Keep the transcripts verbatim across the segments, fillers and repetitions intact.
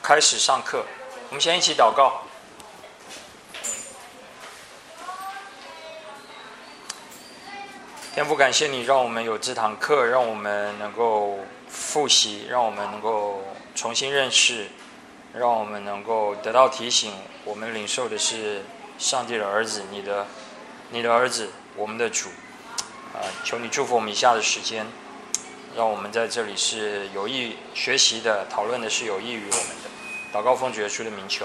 开始上课。我们先一起祷告。天父，感谢你让我们有这堂课，让我们能够复习，让我们能够重新认识，让我们能够得到提醒。我们领受的是上帝的儿子，你的你的儿子，我们的主。啊，求你祝福我们以下的时间，让我们在这里是有益学习的，讨论的是有益于我们的。祷告奉主耶稣的名求。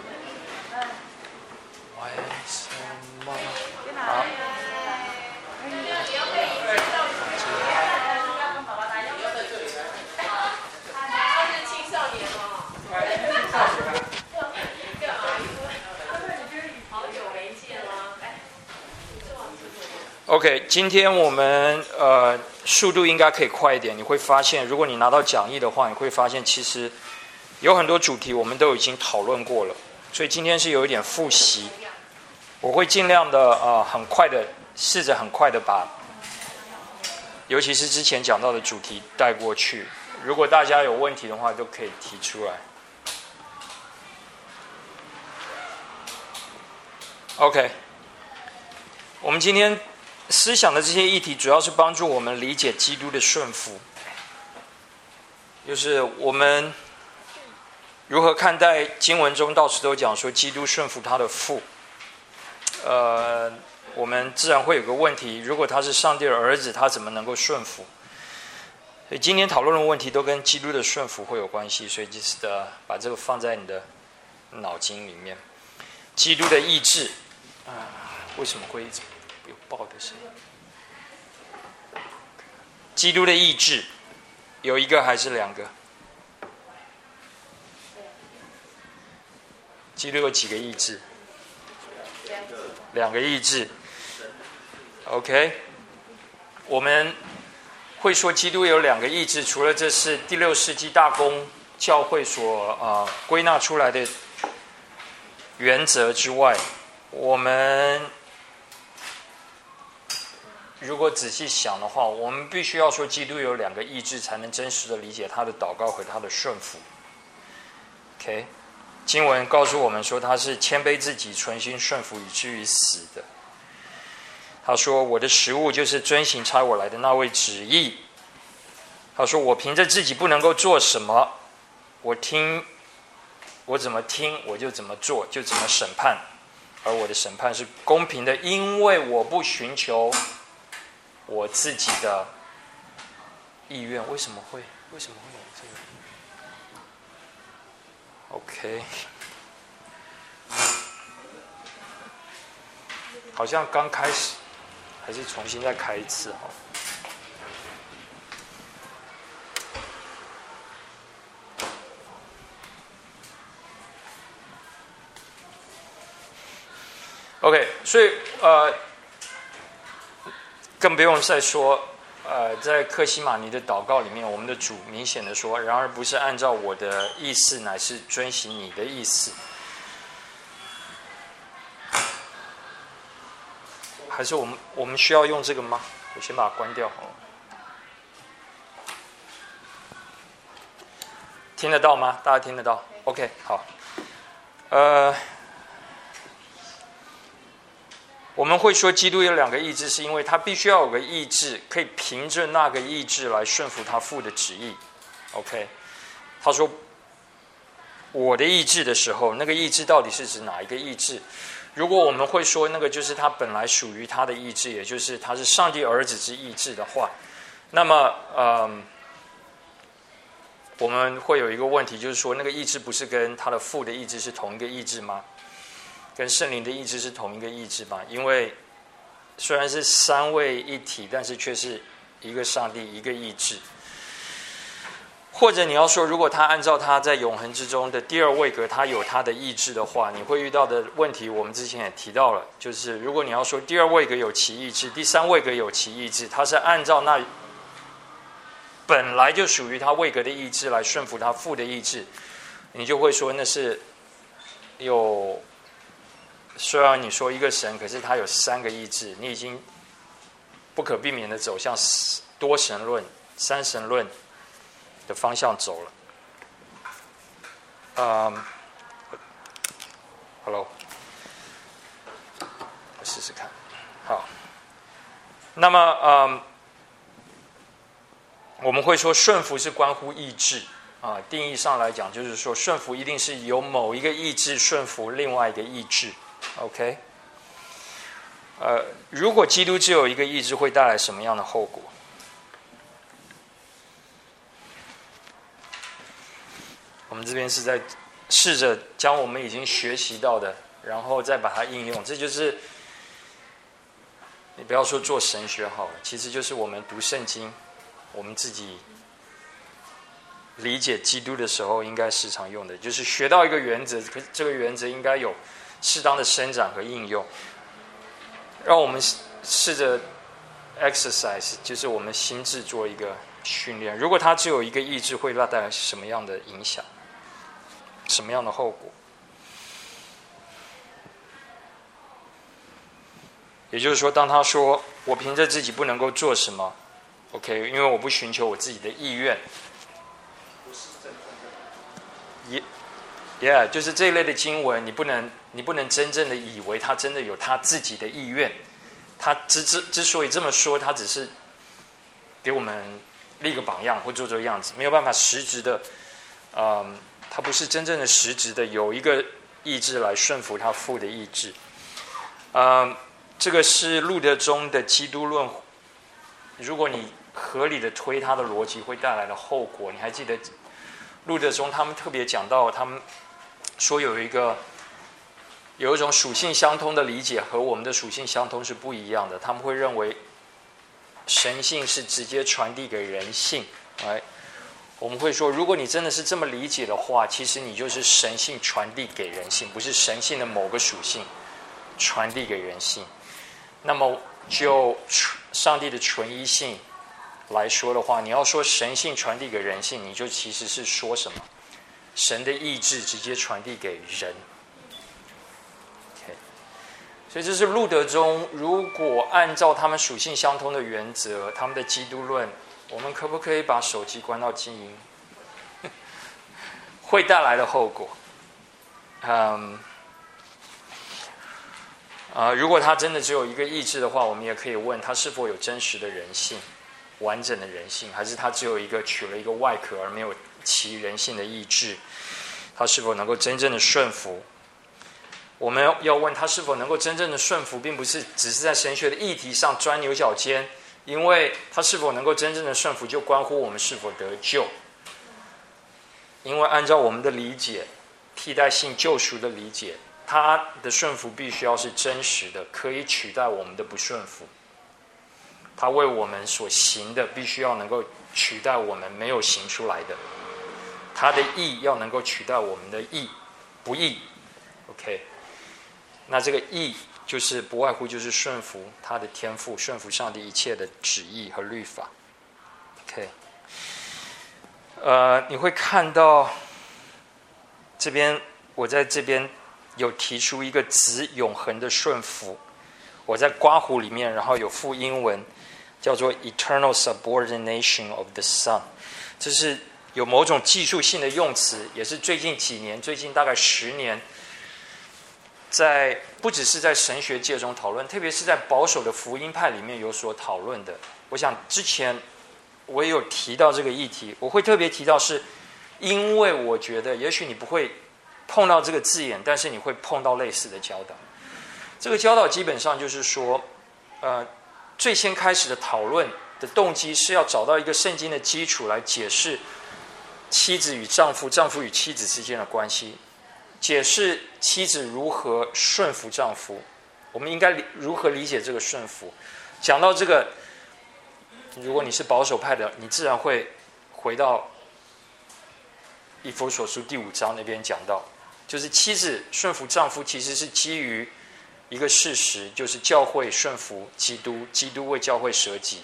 为什么？好。OK， 今天我们呃速度应该可以快一点。你会发现，如果你拿到讲义的话，你会发现其实有很多主题我们都已经讨论过了，所以今天是有一点复习。我会尽量的呃很快的试着很快的把，尤其是之前讲到的主题带过去。如果大家有问题的话，都可以提出来。OK， 我们今天思想的这些议题，主要是帮助我们理解基督的顺服，就是我们如何看待经文中到处都讲说基督顺服他的父。呃，我们自然会有个问题：如果他是上帝的儿子，他怎么能够顺服？所以今天讨论的问题都跟基督的顺服会有关系，所以就是的，把这个放在你的脑筋里面。基督的意志啊，为什么会有爆的声音？基督的意志有一个还是两个？基督有几个意志？两个意志。OK， 我们会说基督有两个意志，除了这是第六世纪大公教会所啊、呃、归纳出来的原则之外，我们如果仔细想的话，我们必须要说基督有两个意志，才能真实的理解他的祷告和他的顺服。OK， 经文告诉我们说他是谦卑自己，存心顺服，以至于死的。他说：“我的食物就是遵行差我来的那位旨意。”他说：“我凭着自己不能够做什么，我听，我怎么听我就怎么做，就怎么审判。而我的审判是公平的，因为我不寻求我自己的意愿。”为什么会？为什么会有这个 ？OK， 好像刚开始，还是重新再开一次哈。OK， 所以呃，更不用再说，呃，在客西马尼的祷告里面，我们的主明显的说：“然而不是按照我的意思，乃是遵行你的意思。”还是我们我们需要用这个吗？我先把它关掉。听得到吗？大家听得到 ？OK， 好。呃。我们会说基督有两个意志，是因为他必须要有个意志，可以凭着那个意志来顺服他父的旨意。OK， 他说我的意志的时候，那个意志到底是指哪一个意志？如果我们会说那个就是他本来属于他的意志，也就是他是上帝儿子之意志的话，那么呃，我们会有一个问题，就是说那个意志不是跟他的父的意志是同一个意志吗？跟圣灵的意志是同一个意志吗？因为虽然是三位一体，但是却是一个上帝一个意志。或者你要说，如果他按照他在永恒之中的第二位格，他有他的意志的话，你会遇到的问题，我们之前也提到了，就是如果你要说第二位格有其意志，第三位格有其意志，他是按照那本来就属于他位格的意志来顺服他父的意志，你就会说那是有。虽然你说一个神，可是他有三个意志，你已经不可避免的走向多神论、三神论的方向走了。 嗯 ，Hello， 我试试看。好，那么嗯，我们会说顺服是关乎意志啊。定义上来讲，就是说顺服一定是由某一个意志顺服另外一个意志。OK， 呃，如果基督只有一个意志，会带来什么样的后果？我们这边是在试着将我们已经学习到的，然后再把它应用。这就是你不要说做神学好了，其实就是我们读圣经，我们自己理解基督的时候应该时常用的，就是学到一个原则，可是这个原则应该有适当的伸展和应用。让我们试着 exercise， 就是我们心智做一个训练。如果它只有一个意志，会带来什么样的影响？什么样的后果？也就是说，当他说我凭着自己不能够做什么 ，OK， 因为我不寻求我自己的意愿，也 ，Yeah， 就是这一类的经文，你不能，你不能真正的以为他真的有他自己的意愿。他之之之所以这么说，他只是给我们立个榜样或做做样子，没有办法实质的，嗯，他不是真正的实质的有一个意志来顺服他父的意志。嗯，这个是路德宗的基督论，如果你合理的推他的逻辑，会带来的后果。你还记得路德宗他们特别讲到，他们说有一个有一种属性相通的理解和我们的属性相通是不一样的。他们会认为神性是直接传递给人性，哎，我们会说，如果你真的是这么理解的话，其实你就是神性传递给人性，不是神性的某个属性传递给人性。那么就上帝的纯一性来说的话，你要说神性传递给人性，你就其实是说什么？神的意志直接传递给人。Okay. 所以这是路德宗，如果按照他们属性相通的原则，他们的基督论，我们可不可以把手机关到静音？会带来的后果。嗯。啊、呃，如果他真的只有一个意志的话，我们也可以问他是否有真实的人性、完整的人性，还是他只有一个取了一个外壳而没有其人性的意志？他是否能够真正的顺服？我们要问他是否能够真正的顺服，并不是只是在神学的议题上钻牛角尖，因为他是否能够真正的顺服，就关乎我们是否得救。因为按照我们的理解，替代性救赎的理解，他的顺服必须要是真实的，可以取代我们的不顺服。他为我们所行的，必须要能够取代我们没有行出来的。他的义要能够取代我们的义，不义。OK， 那这个义就是不外乎就是顺服他的天父，顺服上帝一切的旨意和律法。OK， 呃，你会看到这边，我在这边有提出一个子永恒的顺服，我在括弧里面，然后有附英文，叫做 eternal subordination of the Son， 这是有某种技术性的用词，也是最近几年，最近大概十年，在不只是在神学界中讨论，特别是在保守的福音派里面有所讨论的。我想之前我也有提到这个议题，我会特别提到是因为我觉得也许你不会碰到这个字眼，但是你会碰到类似的教导。这个教导基本上就是说，呃，最先开始的讨论的动机是要找到一个圣经的基础来解释妻子与丈夫、丈夫与妻子之间的关系，解释妻子如何顺服丈夫，我们应该如何理解这个顺服。讲到这个，如果你是保守派的，你自然会回到以弗所书第五章那边讲到，就是妻子顺服丈夫其实是基于一个事实，就是教会顺服基督，基督为教会舍己。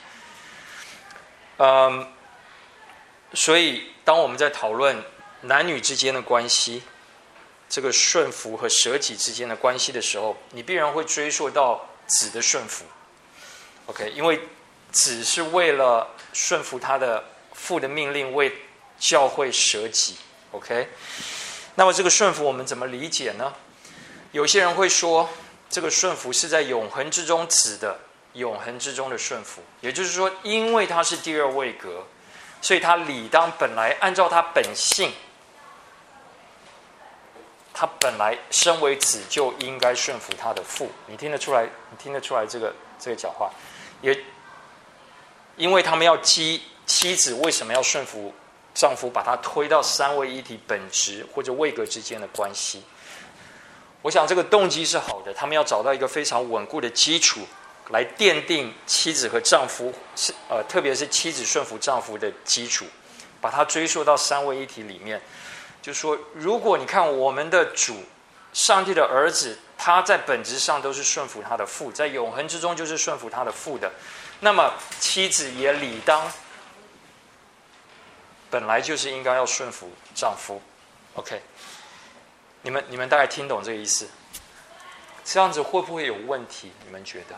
嗯，所以当我们在讨论男女之间的关系，这个顺服和舍己之间的关系的时候，你必然会追溯到子的顺服。OK， 因为子是为了顺服他的父的命令，为教会舍己。OK， 那么这个顺服我们怎么理解呢？有些人会说，这个顺服是在永恒之中指的永恒之中的顺服，也就是说，因为它是第二位格，所以它理当本来按照它本性，它本来身为子就应该顺服他的父。你听得出来？你听得出来这个这个讲话？也因为他们要妻妻子为什么要顺服丈夫，把他推到三位一体本质或者位格之间的关系？我想这个动机是好的，他们要找到一个非常稳固的基础，来奠定妻子和丈夫，呃，特别是妻子顺服丈夫的基础，把它追溯到三位一体里面。就说，如果你看我们的主，上帝的儿子，他在本质上都是顺服他的父，在永恒之中就是顺服他的父的，那么妻子也理当，本来就是应该要顺服丈夫。OK。你们你们大概听懂这个意思？这样子会不会有问题？你们觉得？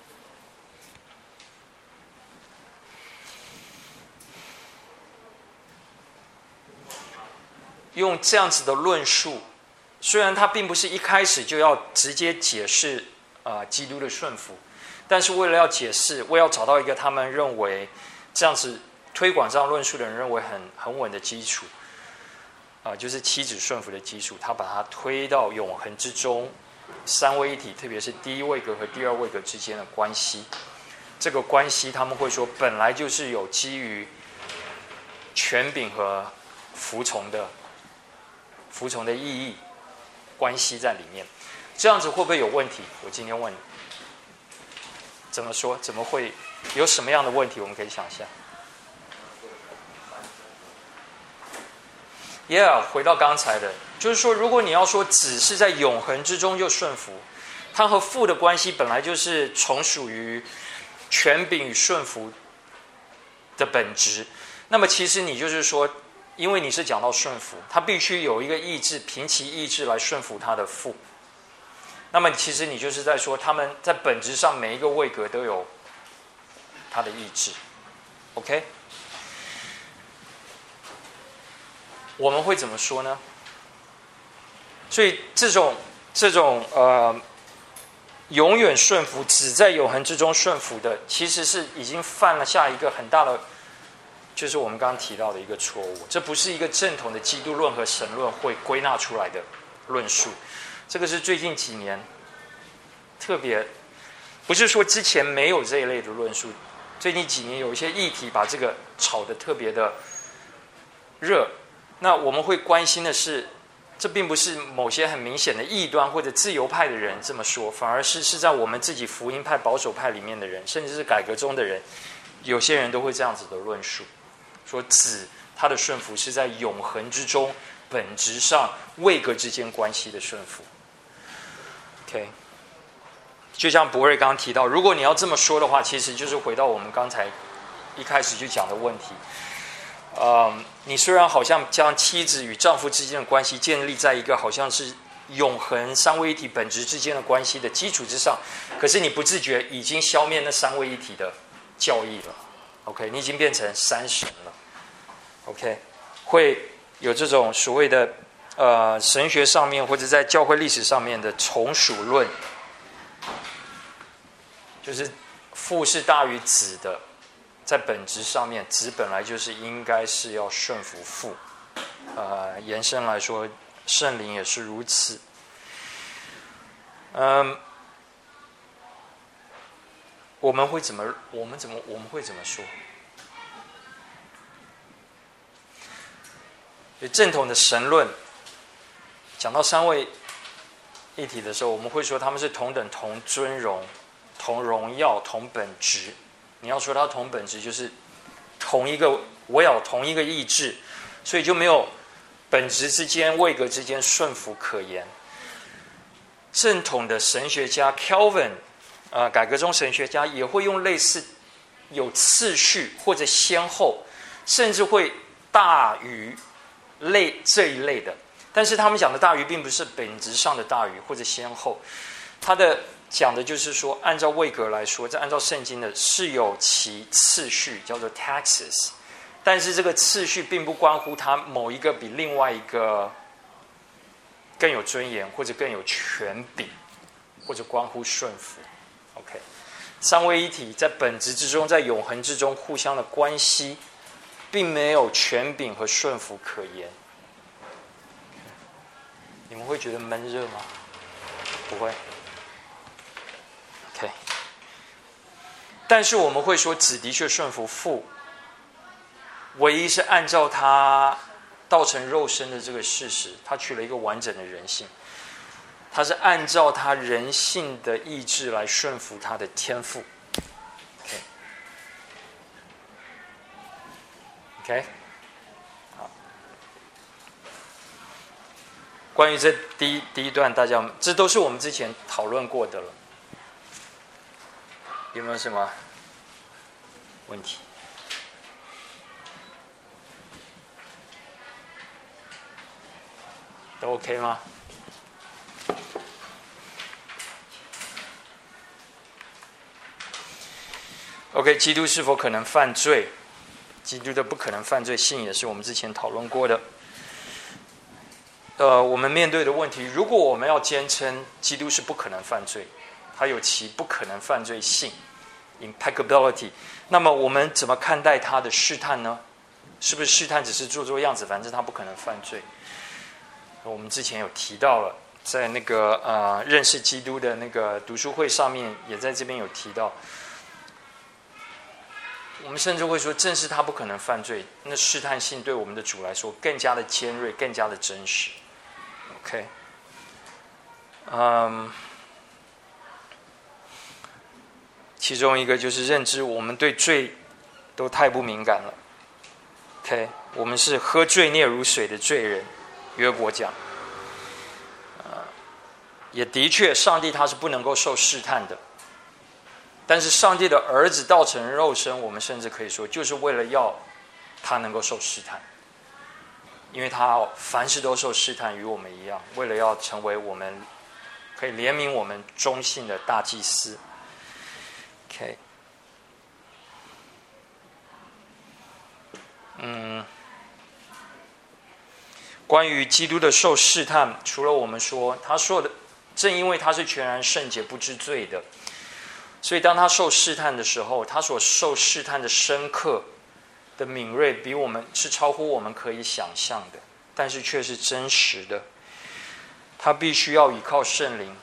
用这样子的论述，虽然他并不是一开始就要直接解释啊、呃、基督的顺服，但是为了要解释，为了要找到一个他们认为这样子推广这样论述的人认为很很稳的基础。啊、呃，就是妻子顺服的基础，他把它推到永恒之中，三位一体，特别是第一位格和第二位格之间的关系。这个关系，他们会说，本来就是有基于权柄和服从的服从的意义关系在里面。这样子会不会有问题？我今天问你，怎么说？怎么会有什么样的问题？我们可以想象。Yeah， 回到刚才的，就是说，如果你要说子是在永恒之中就顺服，它和父的关系本来就是从属于权柄与顺服的本质，那么其实你就是说，因为你是讲到顺服，他必须有一个意志，凭其意志来顺服他的父。那么其实你就是在说，他们在本质上每一个位格都有他的意志。OK？我们会怎么说呢？所以这种这种呃，永远顺服，只在永恒之中顺服的，其实是已经犯了下一个很大的，就是我们刚刚提到的一个错误。这不是一个正统的基督论和神论会归纳出来的论述，这个是最近几年特别，不是说之前没有这一类的论述，最近几年有一些议题把这个炒得特别的热。那我们会关心的是，这并不是某些很明显的异端或者自由派的人这么说，反而是是在我们自己福音派、保守派里面的人，甚至是改革中的人，有些人都会这样子的论述，说子他的顺服是在永恒之中，本质上位格之间关系的顺服。OK， 就像博瑞刚刚提到，如果你要这么说的话，其实就是回到我们刚才一开始就讲的问题。呃，你虽然好像将妻子与丈夫之间的关系建立在一个好像是永恒三位一体本质之间的关系的基础之上，可是你不自觉已经消灭那三位一体的教义了。OK， 你已经变成三神了。OK， 会有这种所谓的呃神学上面或者在教会历史上面的从属论，就是父是大于子的。在本质上面，子本来就是应该是要顺服父，呃，延伸来说，圣灵也是如此。嗯，我们会怎么？我们怎么？我们会怎么说？正统的神论讲到三位一体的时候，我们会说他们是同等、同尊荣、同荣耀、同本质。你要说它同本质，就是同一个，我有同一个意志，所以就没有本质之间、位格之间顺服可言。正统的神学家 Calvin， 呃，改革中神学家也会用类似有次序或者先后，甚至会大于类这一类的。但是他们讲的大于，并不是本质上的大于或者先后，他的。讲的就是说，按照位格来说，在按照圣经的是有其次序，叫做 taxes， 但是这个次序并不关乎它某一个比另外一个更有尊严，或者更有权柄，或者关乎顺服。OK， 三位一体在本质之中，在永恒之中互相的关系，并没有权柄和顺服可言。你们会觉得闷热吗？不会。OK， 但是我们会说，子的确顺服父，唯一是按照他道成肉身的这个事实，他取了一个完整的人性，他是按照他人性的意志来顺服他的天父。OK， OK， 好。关于这第一第一段，大家这都是我们之前讨论过的了，有没有什么问题？都 OK 吗？ OK， 基督是否可能犯罪？基督的不可能犯罪性也是我们之前讨论过的。呃，我们面对的问题，如果我们要坚称基督是不可能犯罪，他有其不可能犯罪性 （impeccability）， 那么我们怎么看待他的试探呢？是不是试探只是做做样子，反正他不可能犯罪？我们之前有提到了，在那个呃认识基督的那个读书会上面，也在这边有提到。我们甚至会说，正是他不可能犯罪，那试探性对我们的主来说更加的尖锐，更加的真实。OK， 嗯，其中一个就是认知我们对罪都太不敏感了。OK， 我们是喝罪孽如水的罪人。约伯讲，呃，也的确，上帝他是不能够受试探的。但是上帝的儿子道成肉身，我们甚至可以说，就是为了要他能够受试探，因为他凡事都受试探，与我们一样，为了要成为我们可以怜悯我们忠信的大祭司。OK， 嗯。关于基督的受试探，除了我们说他说的，正因为他是全然圣洁不知罪的，所以当他受试探的时候，他所受试探的深刻的敏锐，比我们是超乎我们可以想象的，但是却是真实的。他必须要依靠圣灵，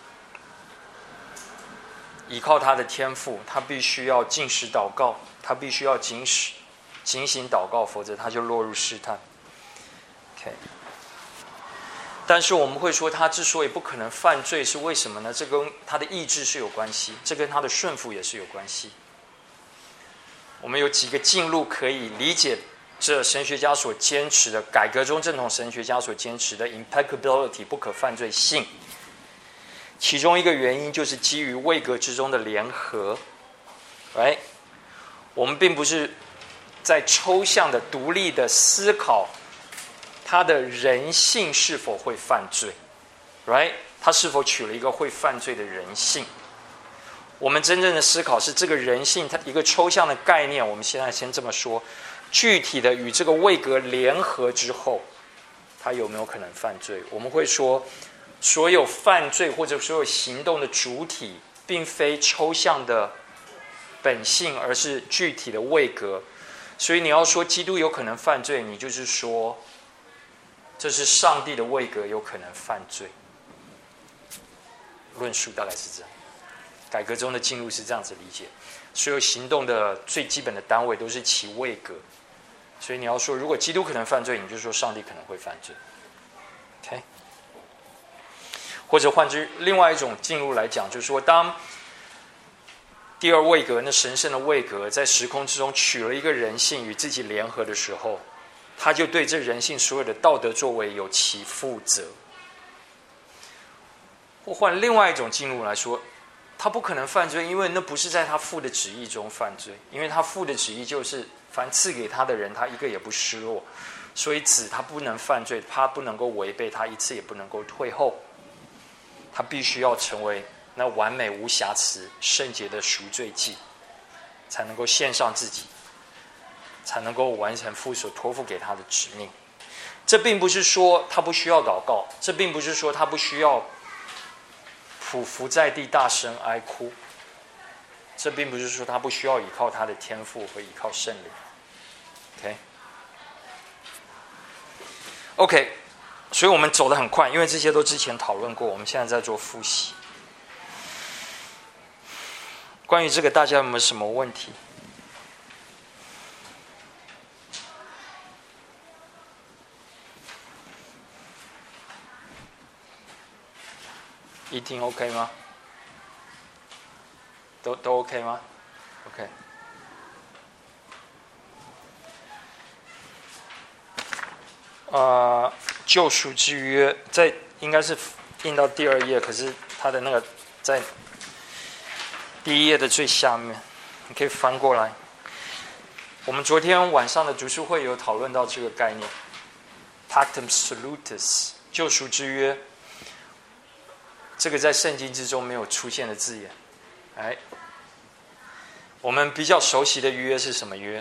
依靠他的天赋，他必须要禁食祷告，他必须要警醒警醒祷告，否则他就落入试探。OK。但是我们会说，他之所以不可能犯罪，是为什么呢？这跟他的意志是有关系，这跟他的顺服也是有关系。我们有几个进路可以理解这神学家所坚持的，改革中正统神学家所坚持的 impeccability 不可犯罪性。其中一个原因就是基于位格之中的联合。Right？ 我们并不是在抽象的、独立的思考他的人性是否会犯罪 ，right？ 他是否取了一个会犯罪的人性？我们真正的思考是这个人性，它一个抽象的概念。我们现在先这么说，具体的与这个位格联合之后，他有没有可能犯罪？我们会说，所有犯罪或者所有行动的主体，并非抽象的本性，而是具体的位格。所以你要说基督有可能犯罪，你就是说，这是上帝的位格有可能犯罪。论述大概是这样，改革中的进入是这样子理解。所有行动的最基本的单位都是其位格，所以你要说，如果基督可能犯罪，你就说上帝可能会犯罪。OK， 或者换之另外一种进入来讲，就是说，当第二位格那神圣的位格在时空之中取了一个人性与自己联合的时候，他就对这人性所有的道德作为有其负责。或换另外一种进入来说，他不可能犯罪，因为那不是在他父的旨意中犯罪，因为他父的旨意就是凡赐给他的人，他一个也不失落，所以子他不能犯罪，他不能够违背，他一次也不能够退后，他必须要成为那完美无瑕疵圣洁的赎罪祭，才能够献上自己，才能够完成父所托付给他的使命。 这并不是说他不需要祷告，这并不是说他不需要匍匐在地大声哀哭，这并不是说他不需要依靠他的天赋和依靠圣灵。OK，OK，、okay? okay, 所以我们走得很快，因为这些都之前讨论过，我们现在在做复习。关于这个，大家有没有什么问题？一听 OK 吗？都都 OK 吗 ？OK。呃，救赎之约在应该是印到第二页，可是它的那个在第一页的最下面，你可以翻过来。我们昨天晚上的读书会有讨论到这个概念 ，Pactum Salutis， 救赎之约。这个在圣经之中没有出现的字眼。哎，我们比较熟悉的约是什么约？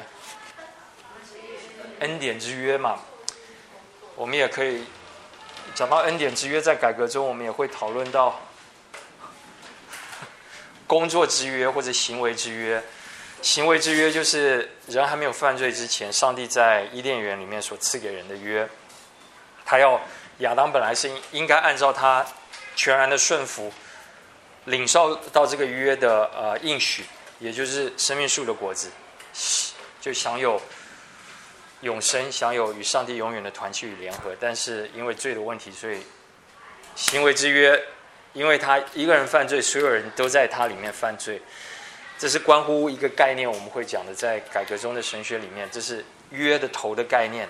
恩典之约嘛。我们也可以讲到恩典之约，在改革中我们也会讨论到工作之约或者行为之约。行为之约就是人还没有犯罪之前，上帝在伊甸园里面所赐给人的约。他要亚当本来是应该按照他全然的顺服，领受到这个约的呃应许，也就是生命树的果子，就享有永生，享有与上帝永远的团契与联合。但是因为罪的问题，所以行为之约，因为他一个人犯罪，所有人都在他里面犯罪。这是关乎一个概念，我们会讲的，在改革中的神学里面，这是约的头的概念。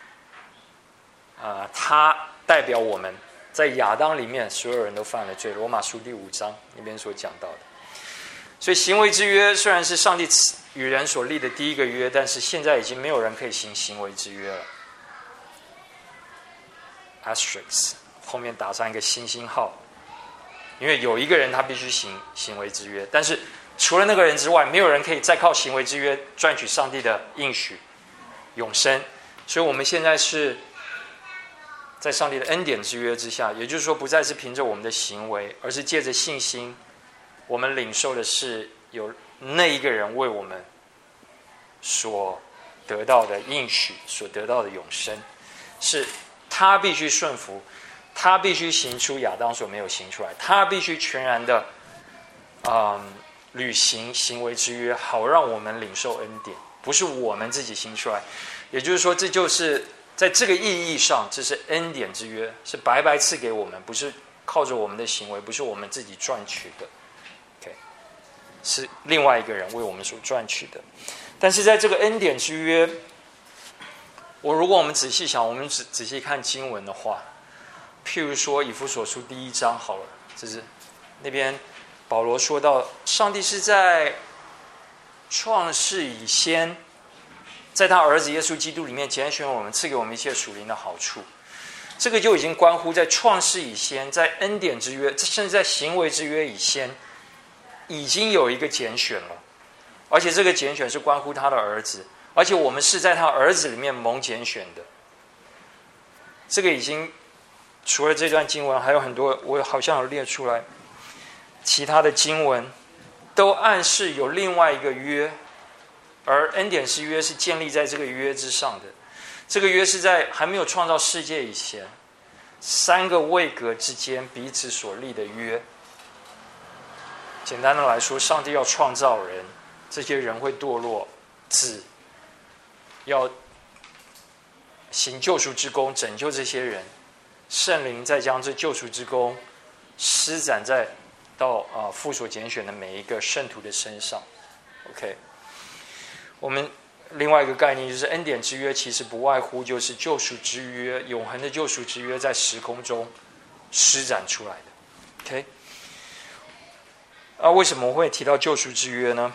呃，它代表我们。在亚当里面，所有人都犯了罪。罗马书第五章那边所讲到的，所以行为之约虽然是上帝与人所立的第一个约，但是现在已经没有人可以行行为之约了。Asterisk 后面打上一个星星号，因为有一个人他必须行行为之约，但是除了那个人之外，没有人可以再靠行为之约赚取上帝的应许、永生。所以我们现在是在上帝的恩典之约之下，也就是说，不再是凭着我们的行为，而是借着信心，我们领受的是有那一个人为我们所得到的应许，所得到的永生，是他必须顺服，他必须行出亚当所没有行出来，他必须全然的，嗯，履行行为之约，好让我们领受恩典，不是我们自己行出来。也就是说，这就是在这个意义上，这是恩典之约，是白白赐给我们，不是靠着我们的行为，不是我们自己赚取的 ，OK， 是另外一个人为我们所赚取的。但是在这个恩典之约，我如果我们仔细想，我们仔仔细看经文的话，譬如说以弗所书第一章好了，就是那边保罗说到，上帝是在创世以先，在他儿子耶稣基督里面拣选我们，赐给我们一切属灵的好处。这个就已经关乎在创世以先，在恩典之约，甚至在行为之约以先，已经有一个拣选了。而且这个拣选是关乎他的儿子，而且我们是在他儿子里面蒙拣选的。这个已经除了这段经文，还有很多，我好像有列出来，其他的经文都暗示有另外一个约，而恩典之约是建立在这个约之上的。这个约是在还没有创造世界以前，三个位格之间彼此所立的约。简单的来说，上帝要创造人，这些人会堕落，子要行救赎之功，拯救这些人，圣灵再将这救赎之功施展在到啊、呃、父所拣选的每一个圣徒的身上。OK， 我们另外一个概念就是恩典之约，其实不外乎就是救赎之约，永恒的救赎之约在时空中施展出来的。OK， 啊，为什么我会提到救赎之约呢？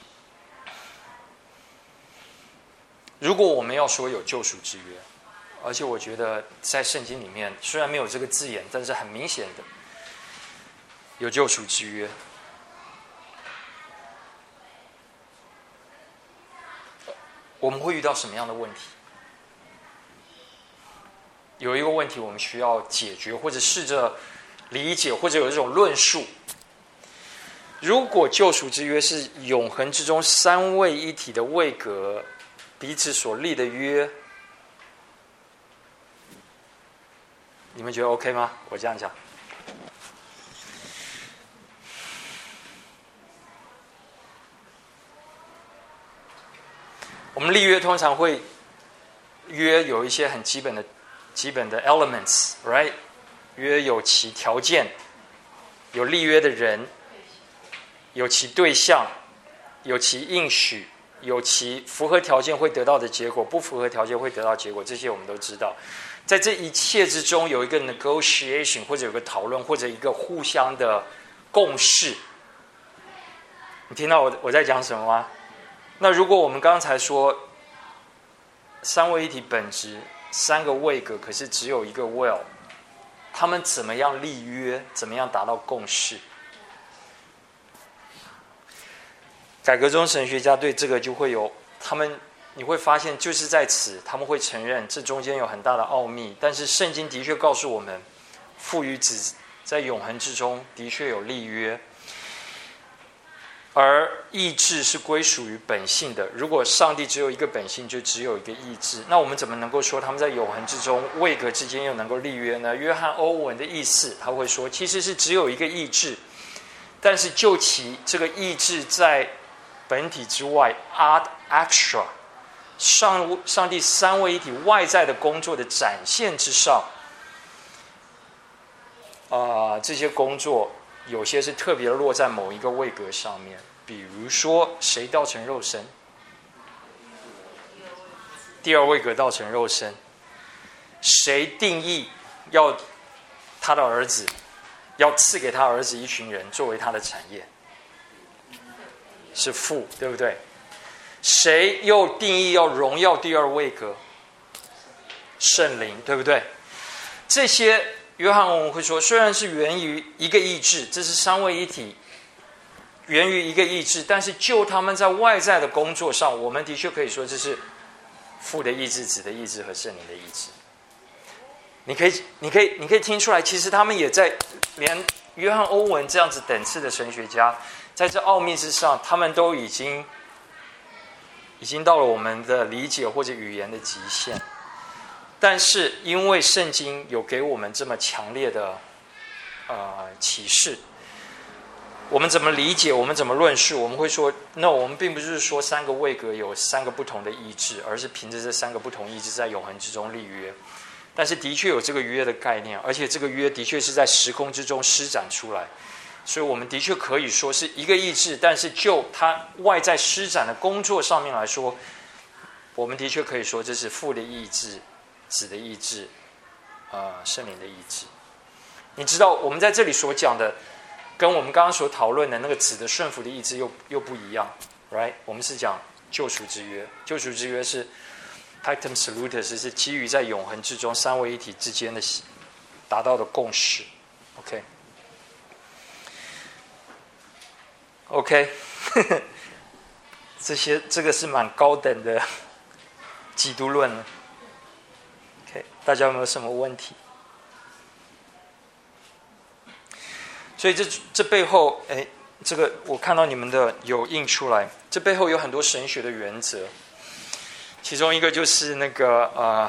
如果我们要说有救赎之约，而且我觉得在圣经里面虽然没有这个字眼，但是很明显的有救赎之约。我们会遇到什么样的问题？ 有一个问题我们需要解决，或者试着理解，或者有一种论述。如果救赎之约是永恒之中三位一体的位格彼此所立的约，你们觉得 OK 吗？我这样讲。我们立约通常会约有一些很基本的基本的 elements， right？ 约有其条件，有立约的人，有其对象，有其应许，有其符合条件会得到的结果，不符合条件会得到结果，这些我们都知道。在这一切之中，有一个 negotiation， 或者有个讨论，或者一个互相的共识。你听到我我在讲什么吗？那如果我们刚才说三位一体本质，三个位格，可是只有一个 will， 他们怎么样立约，怎么样达到共识？改革中神学家对这个就会有他们，你会发现就是在此，他们会承认这中间有很大的奥秘，但是圣经的确告诉我们，父与子在永恒之中的确有立约。而意志是归属于本性的。如果上帝只有一个本性，就只有一个意志，那我们怎么能够说他们在永恒之中位格之间又能够立约呢？约翰欧文的意思，他会说，其实是只有一个意志，但是就其这个意志在本体之外 ad extra 上上帝三位一体外在的工作的展现之上，啊、呃，这些工作有些是特别落在某一个位格上面，比如说谁道成肉身，第二位格道成肉身，谁定义要他的儿子要赐给他儿子一群人作为他的产业，是父，对不对？谁又定义要荣耀第二位格，圣灵，对不对？这些约翰欧文会说，虽然是源于一个意志，这是三位一体，源于一个意志，但是就他们在外在的工作上，我们的确可以说这是父的意志、子的意志和圣灵的意志。你可以，你可以，你可以听出来，其实他们也在，连约翰欧文这样子等次的神学家，在这奥秘之上，他们都已经已经到了我们的理解或者语言的极限。但是因为圣经有给我们这么强烈的呃启示，我们怎么理解，我们怎么论述，我们会说 no， 我们并不是说三个位格有三个不同的意志，而是凭着这三个不同意志在永恒之中立约。但是的确有这个约的概念，而且这个约的确是在时空之中施展出来，所以我们的确可以说是一个意志，但是就它外在施展的工作上面来说，我们的确可以说这是父的意志、子的意志、呃圣灵的意志。你知道我们在这里所讲的跟我们刚刚所讨论的那个子的顺服的意志又又不一样 right？ 我们是讲救赎之约，救赎之约是 Pactum Salutis， 是基于在永恒之中三位一体之间的达到的共识。 OK OK 这些这个是蛮高等的基督论了。 OK， 大家有没有什么问题？所以这这背后，哎，这个我看到你们的有印出来，这背后有很多神学的原则，其中一个就是那个呃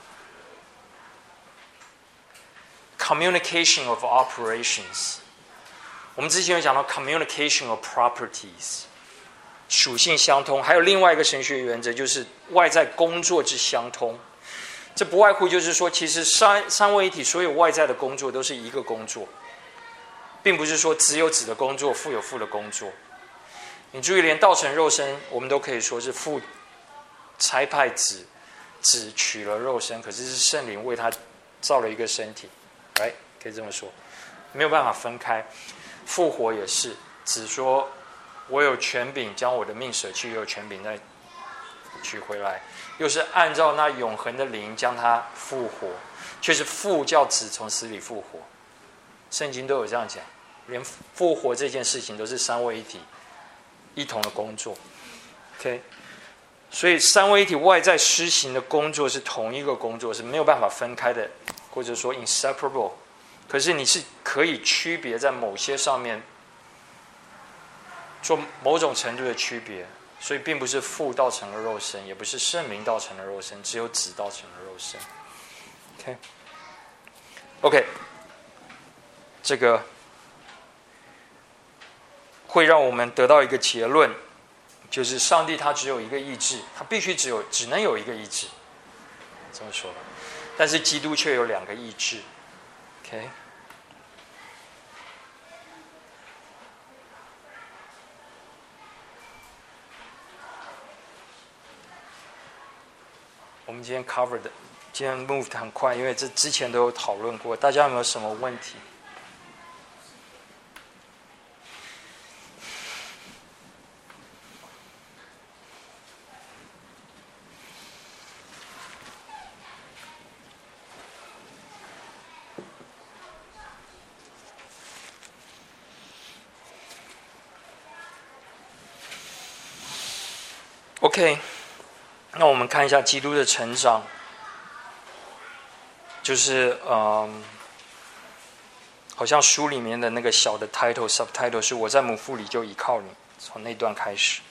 communication of operations。我们之前有讲到 communication of properties， 属性相通，还有另外一个神学原则就是外在工作之相通。这不外乎就是说，其实三三位一体所有外在的工作都是一个工作，并不是说子有子的工作，父有父的工作。你注意，连道成肉身，我们都可以说是父差派子，子取了肉身，可是是圣灵为他造了一个身体，来，可以这么说，没有办法分开。复活也是，子说：“我有权柄将我的命舍去，又有权柄再取回来。”又是按照那永恒的灵将他复活，却是父叫子从死里复活。圣经都有这样讲，连复活这件事情都是三位一体一同的工作。OK， 所以三位一体外在施行的工作是同一个工作，是没有办法分开的，或者说 inseparable。可是你是可以区别在某些上面做某种程度的区别，所以并不是父道成了肉身，也不是圣灵道成了肉身，只有子道成了肉身。OK，OK，、okay. okay. 这个会让我们得到一个结论，就是上帝他只有一个意志，他必须只有只能有一个意志，这么说吧。但是基督却有两个意志。OK。我们今天 cover 的，今天 move 得很快，因为这之前都有讨论过。大家有没有什么问题？OK， 那我们看一下基督的成长，就是嗯，好像书里面的那个小的 title subtitle 是我在母腹里就倚靠你，从那段开始。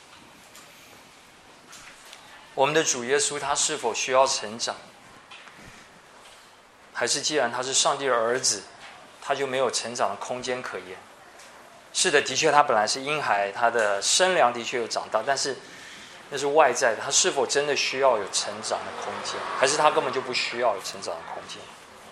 我们的主耶稣他是否需要成长？还是既然他是上帝的儿子，他就没有成长的空间可言？是的，的确他本来是婴孩，他的身量的确有长大，但是那是外在的，他是否真的需要有成长的空间，还是他根本就不需要有成长的空间？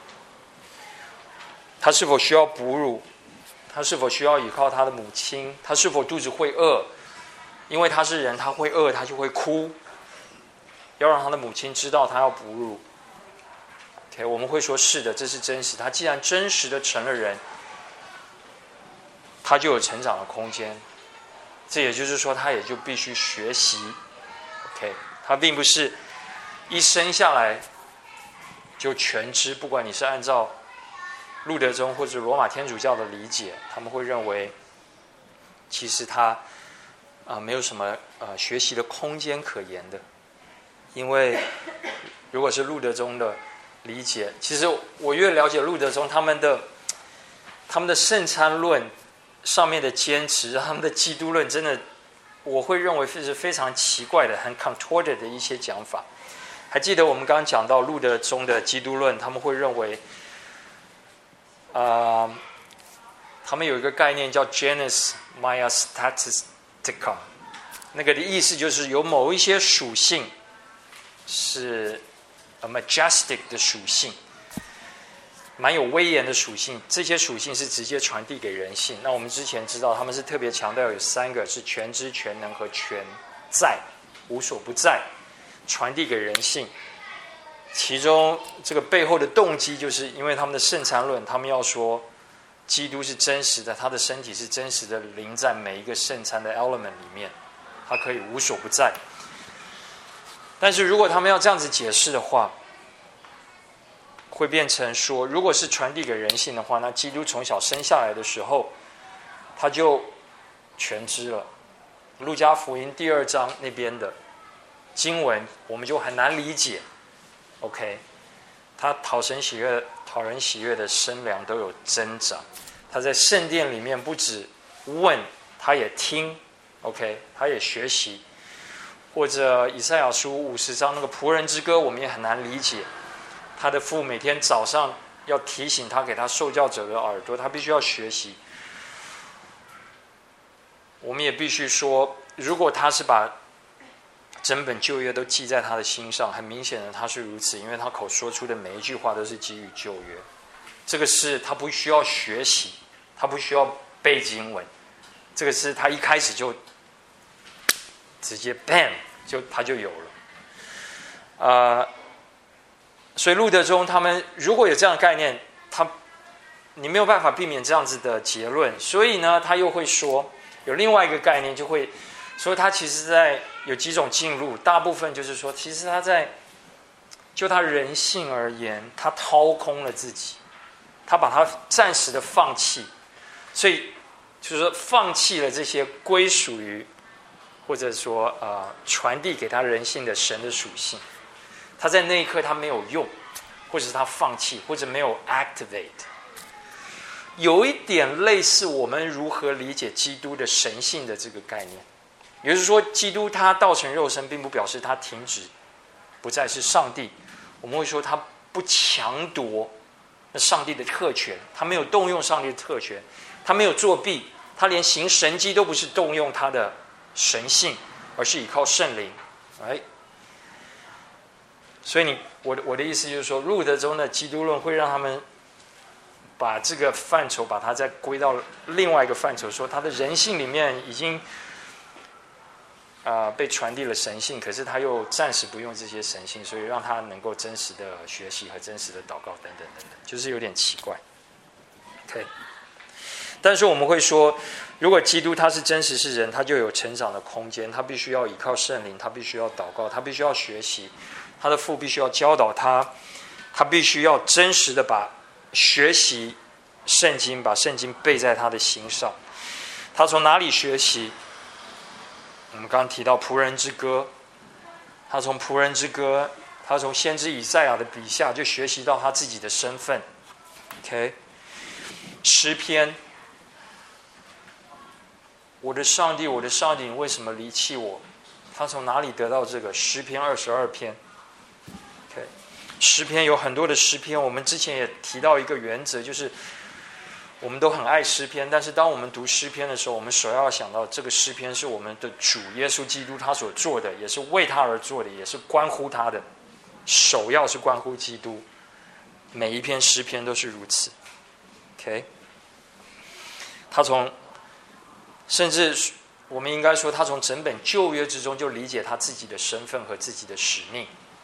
他是否需要哺乳？他是否需要依靠他的母亲？他是否肚子会饿？因为他是人，他会饿，他就会哭，要让他的母亲知道他要哺乳。OK， 我们会说是的，这是真实。他既然真实的成了人，他就有成长的空间。这也就是说，他也就必须学习。OK， 他并不是一生下来就全知。不管你是按照路德宗或者罗马天主教的理解，他们会认为，其实他啊、呃、没有什么呃学习的空间可言的，因为如果是路德宗的理解，其实我越了解路德宗他们的他们的圣餐论上面的坚持，他们的基督论真的，我会认为是非常奇怪的、很 contorted 的一些讲法。还记得我们刚刚讲到路德宗的基督论，他们会认为，呃，他们有一个概念叫 genus majestatistica， 那个的意思就是有某一些属性是 a majestic 的属性，蛮有威严的属性，这些属性是直接传递给人性。那我们之前知道，他们是特别强调有三个，是全知、全能和全在，无所不在，传递给人性。其中这个背后的动机，就是因为他们的圣餐论，他们要说基督是真实的，他的身体是真实的临在每一个圣餐的 element 里面，他可以无所不在。但是如果他们要这样子解释的话，会变成说，如果是传递给人性的话，那基督从小生下来的时候，他就全知了。路加福音第二章那边的经文，我们就很难理解。OK， 他讨神喜悦、讨人喜悦的身量都有增长。他在圣殿里面不止问，他也听。OK， 他也学习。或者以赛亚书五十章那个仆人之歌，我们也很难理解。他的父每天早上要提醒他，给他受教者的耳朵，他必须要学习。我们也必须说，如果他是把整本旧约都记在他的心上，很明显的他是如此，因为他口说出的每一句话都是基于旧约。这个是他不需要学习，他不需要背经文，这个是他一开始就直接 bam 就他就有了。呃。所以路德宗他们如果有这样的概念，他你没有办法避免这样子的结论。所以呢，他又会说有另外一个概念，就会说他其实在有几种进入，大部分就是说，其实他在就他人性而言，他掏空了自己，他把他暂时的放弃，所以就是说放弃了这些归属于或者说呃传递给他人性的神的属性，他在那一刻他没有用，或者是他放弃，或者没有 activate， 有一点类似我们如何理解基督的神性的这个概念。也就是说，基督他道成肉身，并不表示他停止不再是上帝，我们会说他不强夺那上帝的特权，他没有动用上帝的特权，他没有作弊，他连行神迹都不是动用他的神性，而是依靠圣灵。哎，所以你我的我的意思就是说，路德中的基督论会让他们把这个范畴把它再归到另外一个范畴，说他的人性里面已经呃被传递了神性，可是他又暂时不用这些神性，所以让他能够真实的学习和真实的祷告等等等等，就是有点奇怪。OK， 但是我们会说，如果基督他是真实是人，他就有成长的空间，他必须要依靠圣灵，他必须要祷告，他必须要学习，他的父必须要教导他，他必须要真实的把学习圣经，把圣经背在他的心上。他从哪里学习？我们刚刚提到仆人之歌，他从仆人之歌，他从先知以赛亚的笔下就学习到他自己的身份。OK， 诗篇，我的上帝，我的上帝，你为什么离弃我？他从哪里得到这个？诗篇二十二篇。OK， 诗篇有很多的诗篇，我们之前也提到一个原则，就是我们都很爱诗篇，但是当我们读诗篇的时候，我们首要想到这个诗篇是我们的主耶稣基督他所做的，也是为他而做的，也是关乎他的，首要是关乎基督。每一篇诗篇都是如此。OK， 他从甚至我们应该说，他从整本旧约之中就理解他自己的身份和自己的使命。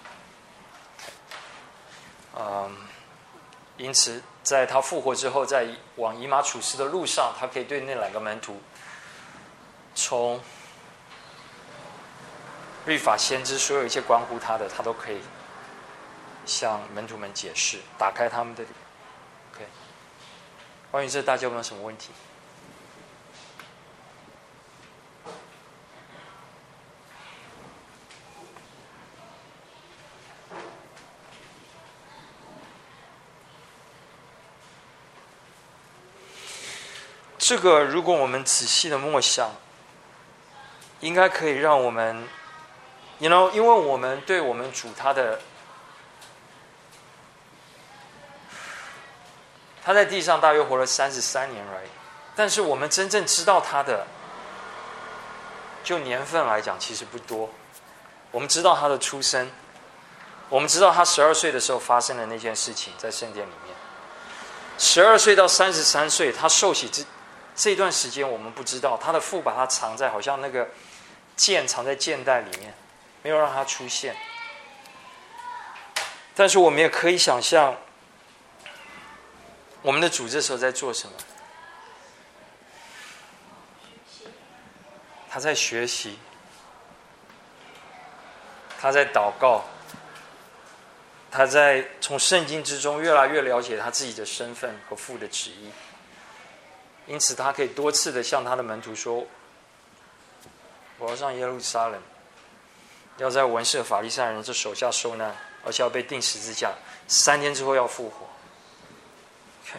嗯，因此在他复活之后，在往以马处斯的路上，他可以对那两个门徒，从律法先知所有一切关乎他的，他都可以向门徒们解释，打开他们的脸。OK， 关于这大家有没有什么问题？这个如果我们仔细的默想，应该可以让我们 you know 因为我们对我们主他的他在地上大约活了三十三年 right， 但是我们真正知道他的就年份来讲其实不多。我们知道他的出生，我们知道他十二岁的时候发生的那件事情在圣殿里面，十二岁到三十三岁他受洗之这段时间我们不知道，他的父把他藏在好像那个剑藏在剑袋里面，没有让他出现。但是我们也可以想象，我们的主这时候在做什么？他在学习，他在祷告，他在从圣经之中越来越了解他自己的身份和父的旨意。因此他可以多次的向他的门徒说，我要上耶路撒冷，要在文士法利赛人这手下受难，而且要被钉十字架，三天之后要复活。 OK，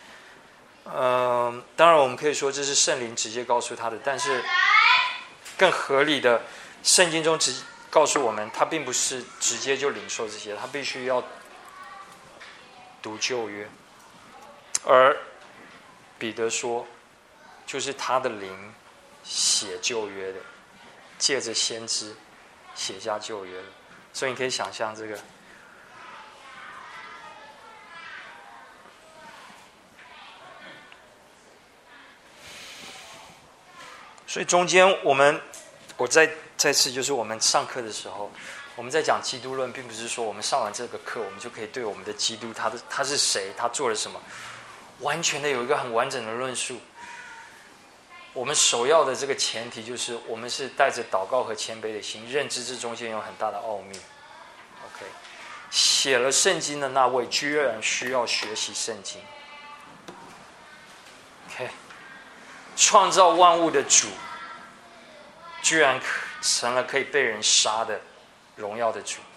呃，当然我们可以说这是圣灵直接告诉他的，但是更合理的，圣经中直告诉我们，他并不是直接就领受这些，他必须要读旧约。而彼得说，就是他的灵写旧约的，借着先知写下旧约的。所以你可以想象这个，所以中间我们，我再再次就是我们上课的时候，我们在讲基督论，并不是说我们上完这个课，我们就可以对我们的基督，他的他是谁，他做了什么，完全的有一个很完整的论述。我们首要的这个前提就是，我们是带着祷告和谦卑的心，认知这中间有很大的奥秘。OK， 写了圣经的那位居然需要学习圣经。OK， 创造万物的主居然成了可以被人杀的荣耀的主。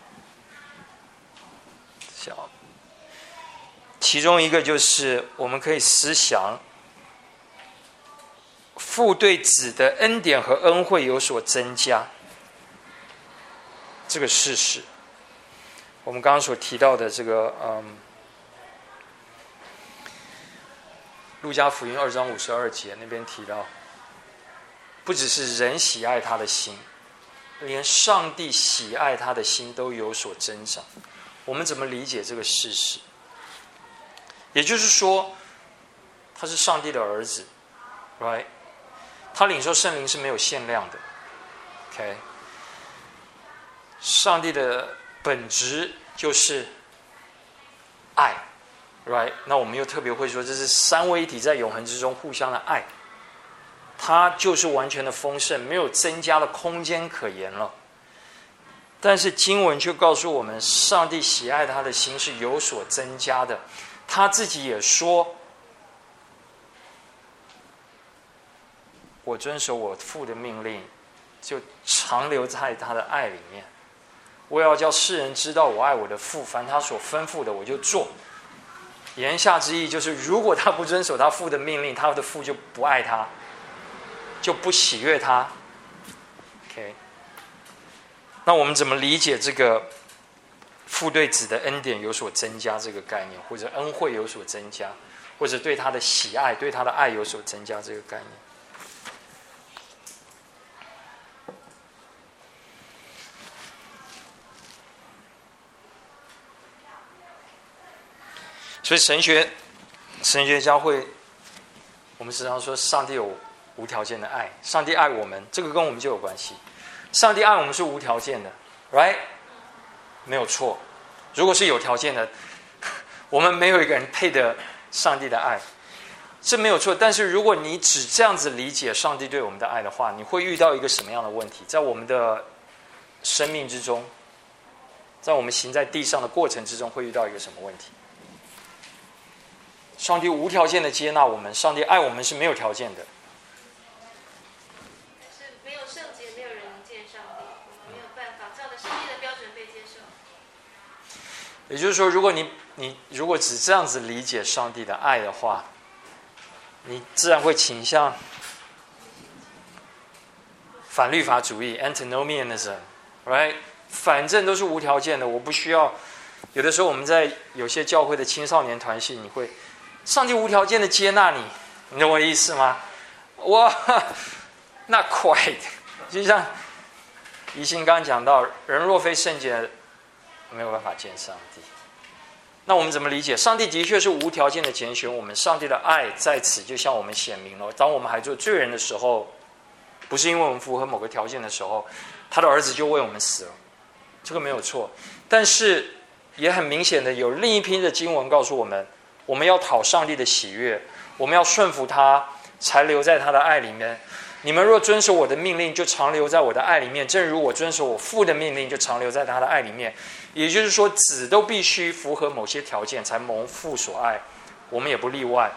小，其中一个就是我们可以思想父对子的恩典和恩惠有所增加这个事实。我们刚刚所提到的这个，嗯，路加福音二章五十二节那边提到，不只是人喜爱他的心，连上帝喜爱他的心都有所增长。我们怎么理解这个事实？也就是说，他是上帝的儿子 ，right？ 他领受圣灵是没有限量的 ，OK？ 上帝的本质就是爱 ，right？ 那我们又特别会说，这是三位一体在永恒之中互相的爱，它就是完全的丰盛，没有增加的空间可言了。但是经文却告诉我们，上帝喜爱他的心是有所增加的。他自己也说，我遵守我父的命令，就常留在他的爱里面。我要叫世人知道我爱我的父，凡他所吩咐的我就做。言下之意就是，如果他不遵守他父的命令，他的父就不爱他，就不喜悦他。OK， 那我们怎么理解这个父对子的恩典有所增加这个概念，或者恩惠有所增加，或者对他的喜爱、对他的爱有所增加这个概念？所以神学神学家会，我们时常说上帝有无条件的爱，上帝爱我们，这个跟我们就有关系。上帝爱我们是无条件的 ，right？ 没有错。如果是有条件的，我们没有一个人配得上帝的爱，这没有错。但是如果你只这样子理解上帝对我们的爱的话，你会遇到一个什么样的问题？在我们的生命之中，在我们行在地上的过程之中，会遇到一个什么问题？上帝无条件的接纳我们，上帝爱我们是没有条件的。 是没有圣洁，没有人能见上帝，我们没有办法照着上帝的标准被接受。 也就是说，如果你你如果只这样子理解上帝的爱的话，你自然会倾向反律法主义 （antinomianism），right？ 反正都是无条件的，我不需要。有的时候我们在有些教会的青少年团契，你会上帝无条件的接纳你，你懂我意思吗？哇，那快，就像宜兴刚刚讲到，人若非圣洁，没有办法见上帝。那我们怎么理解？上帝的确是无条件的拣选我们，上帝的爱在此就向我们显明了。当我们还做罪人的时候，不是因为我们符合某个条件的时候，他的儿子就为我们死了，这个没有错。但是也很明显的有另一批的经文告诉我们，我们要讨上帝的喜悦，我们要顺服他，才留在他的爱里面。你们若遵守我的命令，就常留在我的爱里面，正如我遵守我父的命令，就常留在他的爱里面。也就是说，子都必须符合某些条件才蒙父所爱，我们也不例外。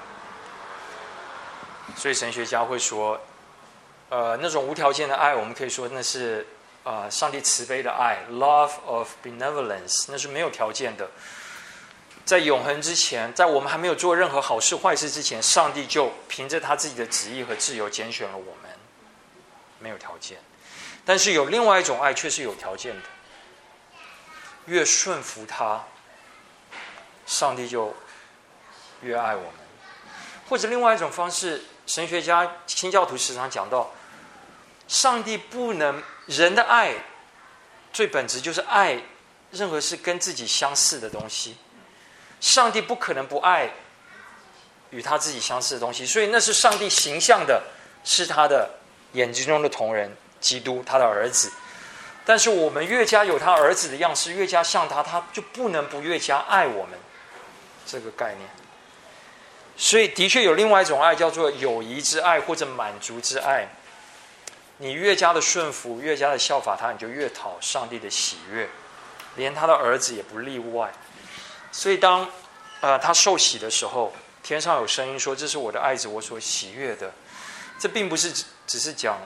所以神学家会说，呃，那种无条件的爱，我们可以说那是呃上帝慈悲的爱 ，love of benevolence， 那是没有条件的。在永恒之前，在我们还没有做任何好事坏事之前，上帝就凭着他自己的旨意和自由拣选了我们，没有条件。但是有另外一种爱却是有条件的，越顺服他，上帝就越爱我们。或者另外一种方式，神学家清教徒时常讲到，上帝不能，人的爱最本质就是爱任何是跟自己相似的东西。上帝不可能不爱与他自己相似的东西，所以那是上帝形象的，是他的眼睛中的同人基督，他的儿子。但是我们越加有他儿子的样式，越加像他，他就不能不越加爱我们，这个概念。所以的确有另外一种爱，叫做友谊之爱或者满足之爱。你越加的顺服，越加的效法他，你就越讨上帝的喜悦，连他的儿子也不例外。所以当呃他受洗的时候，天上有声音说：“这是我的爱子，我所喜悦的。”这并不是只是讲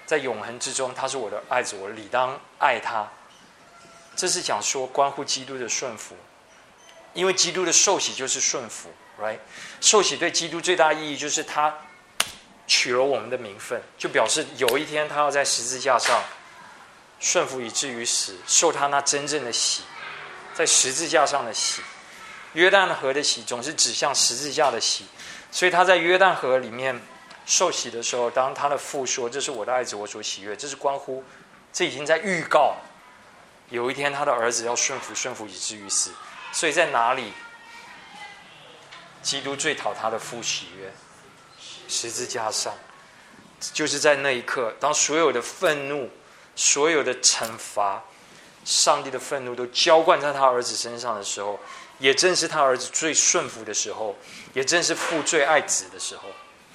在永恒之中，他是我的爱子，我理当爱他。这是讲说关乎基督的顺服，因为基督的受洗就是顺服 ，right？ 受洗对基督最大的意义就是他取了我们的名分，就表示有一天他要在十字架上顺服以至于死，受他那真正的洗，在十字架上的洗。约旦河的洗总是指向十字架的洗，所以他在约旦河里面受洗的时候，当他的父说：“这是我的爱子，我所喜悦。”这是关乎，这已经在预告有一天他的儿子要顺服，顺服以至于死。所以在哪里，基督最讨他的父喜悦？十字架上，就是在那一刻，当所有的愤怒、所有的惩罚、上帝的愤怒都浇灌在他儿子身上的时候，也正是他儿子最顺服的时候，也正是父最爱子的时候。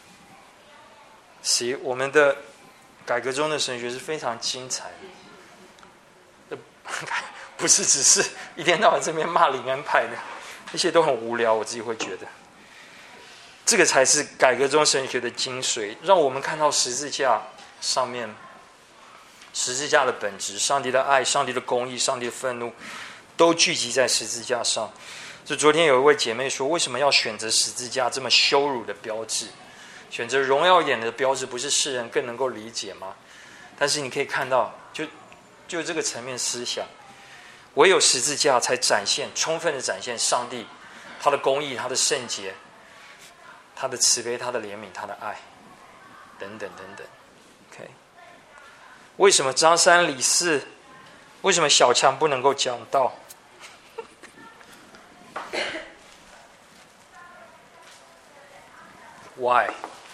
所以我们的改革中的神学是非常精彩的，不是只是一天到晚这边骂灵恩派的，那些都很无聊，我自己会觉得。这个才是改革中神学的精髓，让我们看到十字架上面十字架的本质，上帝的爱、上帝的公义、上帝的愤怒都聚集在十字架上。就昨天有一位姐妹说，为什么要选择十字架这么羞辱的标志？选择荣耀一点的标志，不是世人更能够理解吗？但是你可以看到，就就这个层面思想，唯有十字架才展现充分的展现上帝他的公义、他的圣洁、他的慈悲、他的怜悯、他的爱，等等等等。OK， 为什么张三李四，为什么小强不能够讲道？Why？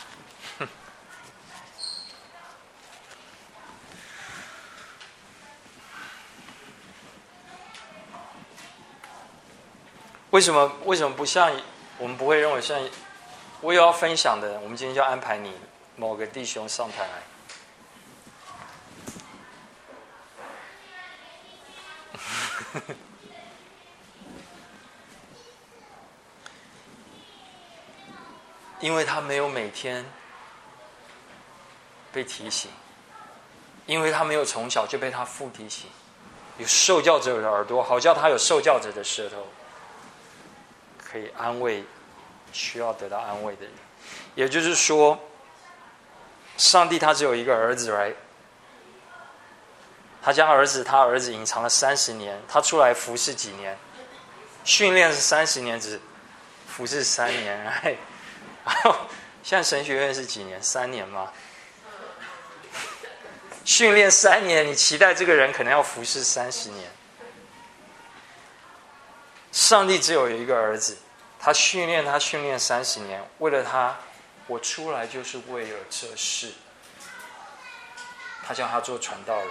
为什么为什么不像我们不会认为像我有要分享的，我们今天就安排你某个弟兄上台来。因为他没有每天被提醒，因为他没有从小就被他父提醒，有受教者的耳朵，好叫他有受教者的舌头，可以安慰需要得到安慰的人。也就是说，上帝他只有一个儿子 right？ 他将儿子他儿子隐藏了三十年，他出来服侍几年？训练是三十年，只服侍三年 right？现在神学院是几年？三年吗？训练三年，你期待这个人可能要服侍三十年？上帝只有一个儿子，他训练他训练三十年，为了他，我出来就是为了这事。他叫他做传道人，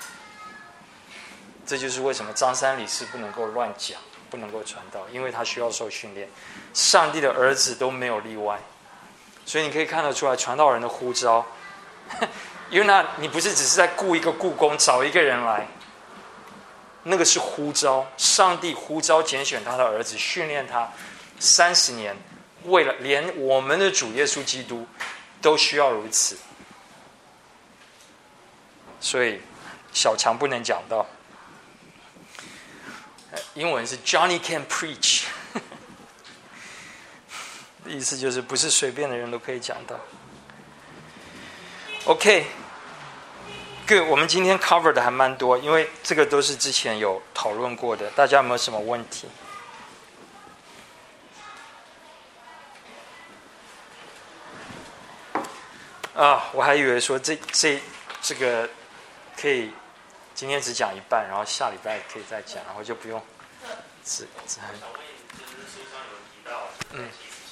这就是为什么张三李四不能够乱讲，不能够传道，因为他需要受训练。上帝的儿子都没有例外，所以你可以看得出来，传道人的呼召，因为那你不是只是在雇一个雇工，找一个人来，那个是呼召。上帝呼召拣选他的儿子，训练他三十年，为了连我们的主耶稣基督都需要如此。所以小强不能讲道，英文是 Johnny can preach 意思就是不是随便的人都可以讲到。 OK good， 我们今天 cover 的还蛮多，因为这个都是之前有讨论过的，大家有没有什么问题？啊，我还以为说这这这个可以今天只讲一半，然后下礼拜可以再讲，然后就不用只只很嗯。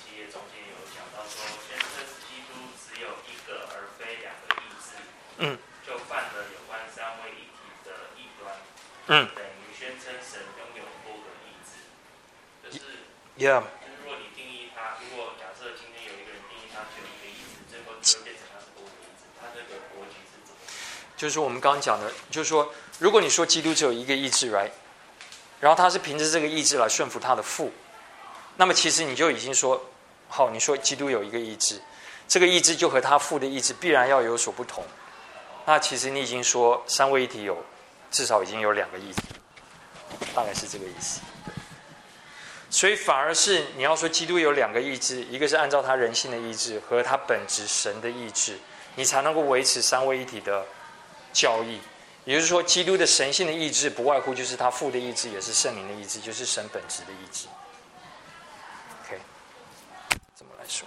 嗯， 就犯了有关三位一体的异端， 嗯， 等于宣称神拥有多个意志，就是 ，Yeah， 就是如果你定义它，如果假设今天有一个人定义它只有一个意志，最后就变成它是多个意志，它这个逻辑是怎么？ 就是我们刚刚讲的，就是说，如果你说基督只有一个意志 ，right， 然后他是凭着这个意志来顺服他的父，那么其实你就已经说，好，你说基督有一个意志，这个意志就和他父的意志必然要有所不同。 那其实你已经说三位一体有至少已经有两个意志，大概是这个意思。所以反而是你要说基督有两个意志，一个是按照他人性的意志和他本质神的意志，你才能够维持三位一体的教义。也就是说，基督的神性的意志不外乎就是他父的意志，也是圣灵的意志，就是神本质的意志。OK， 怎么来说？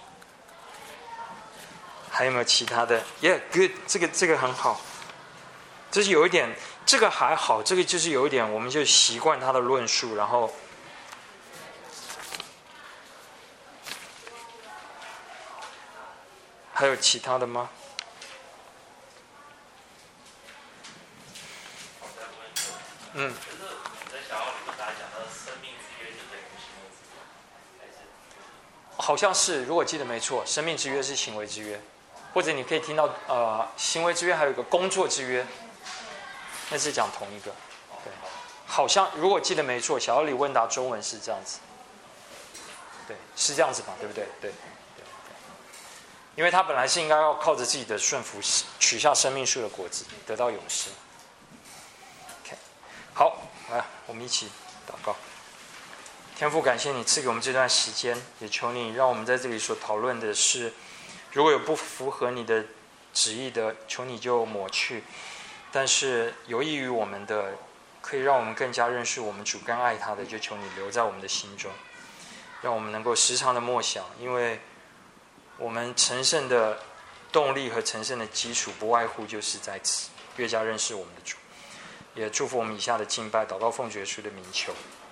还有没有其他的 ？Yeah, good， 这个这个很好。这是有一点，这个还好，这个就是有一点，我们就习惯他的论述，然后。还有其他的吗？嗯。 就是我在小奥里面大家讲到生命之约就等于行为之约，还是？ 好像是，如果记得没错，生命之约是行为之约，或者你可以听到呃，行为之约还有一个工作之约，那是讲同一个。对，好像如果记得没错，小奥里问答中文是这样子。对，是这样子嘛？对不对？对。因为他本来是应该要靠着自己的顺服，取下生命树的果子，得到永生。OK， 好，来，我们一起祷告。天父，感谢你赐给我们这段时间，也求你让我们在这里所讨论的是，如果有不符合你的旨意的，求你就抹去；但是有益于我们的，可以让我们更加认识我们主跟爱他的，就求你留在我们的心中，让我们能够时常的默想，因为。我们成圣的动力和成圣的基础，不外乎就是在此，越加认识我们的主。也祝福我们以下的敬拜，祷告奉主耶稣的名求，